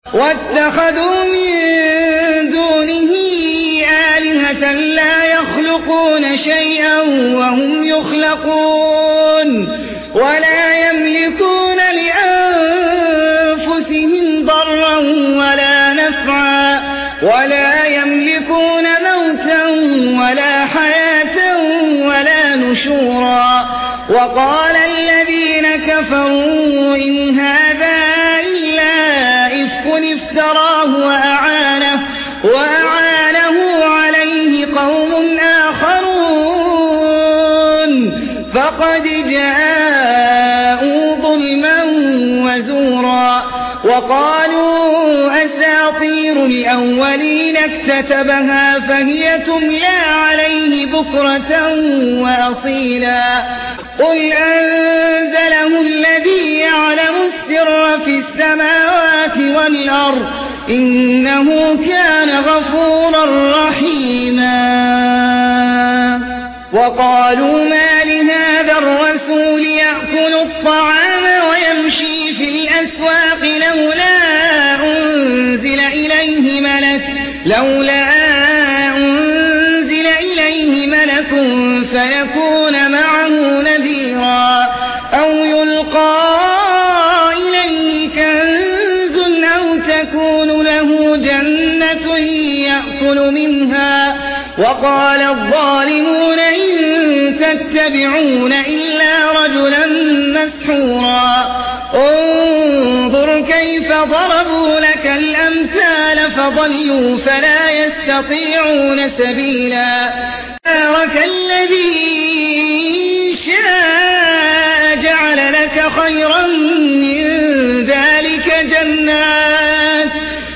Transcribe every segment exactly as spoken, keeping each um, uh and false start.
واتخذوا من دونه آلهة لا يخلقون شيئا وهم يخلقون ولا يملكون لأنفسهم ضرا ولا نفعا ولا يملكون موتا ولا حياة ولا نشورا. وقال الذين كفروا إن هذا إلا إفك افتراه وأعانه, وأعانه عليه قوم آخرون فقد جاءوا ظلما وزورا. وقالوا أساطير الأولين اكتتبها فهي تملى عليه بكرة وأصيلا. قل أنزله الذي يعلم السر في السماوات والأرض إنه كان غفورا رحيما. وقالوا ما لهذا الرسول يأكل الطعام ويمشي في الأسواق لولا أنزل إليه ملك لولا أنزل إليه ملك فيكون معه نذيرا أو يلقى إليه كنز أو تكون له جنة يأكل منها. وقال الظالمون إن تتبعون إلا رجلا مسحورا. انظر كيف ضربوا لك الأمثال فضلوا فلا يستطيعون سبيلا. بارك الذي شاء جعل لك خيرا من ذلك جنات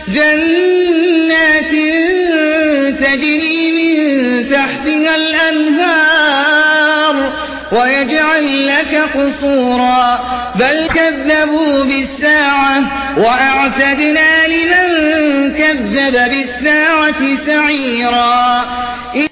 جنات تجري من تحتها الأنهار ويجعل لك قصورا بل كذبوا بالساعة وأعتدنا لمن كذب بالساعة سعيرا.